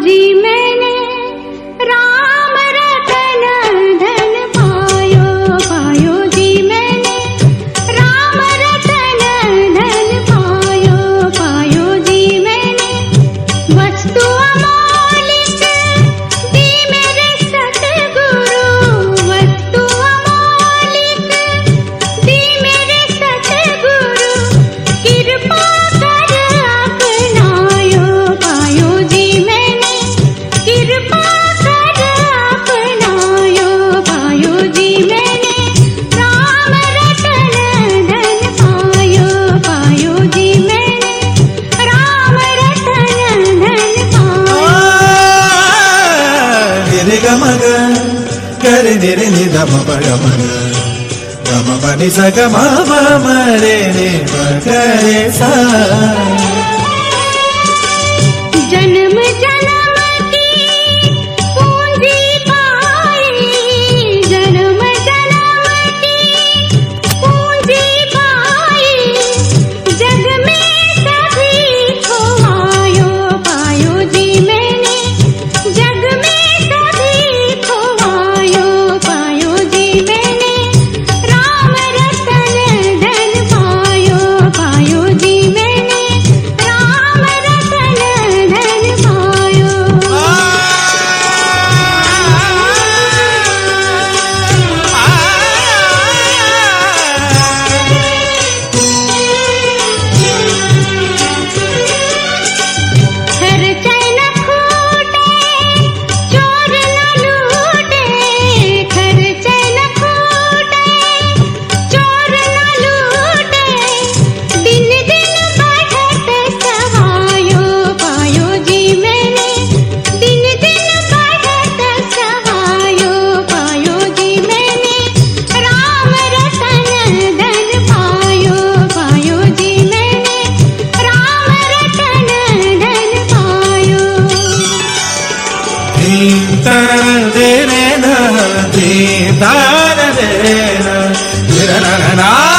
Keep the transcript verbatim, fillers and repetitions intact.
जी मैंने राम रतन धन पायो, पायो जी मैंने राम रतन धन पायो, पायो जी मैंने वस्तु अमौलिक दी मेरे सतगुरु, वस्तु अमौलिक दी मेरे सतगुरु कृपा कर अपनायो, पायो जी मैंने कृपा कर अपनायो, पायो जी मैंने राम रतन धन पायो, पायो जी मैंने राम रतन धन पायो। निरे गमग करे निरे निधम पगमग गम पनि स गम म रे रे करे सा। जन्म जन्म की पूंजी पाई, जन्म जन्म की पूंजी पाई जग में सभी खोवायो, पायो जी मैंने जग में सभी खोवायो, पायो जी मैंने राम रतन धन पायो, पायो जी मैंने राम रतन धन पायो। खर्च न खूटे चोर न लूटे, खर्च न खूटे चोर न लूटे दिन दिन बढ़त सहायो, पायो जी मैंने दिन दिन बढ़त सहायो, पायो जी मैंने राम रतन धन पायो, पायो जी मैंने राम रतन धन पायो। दीदार देना दीदार देना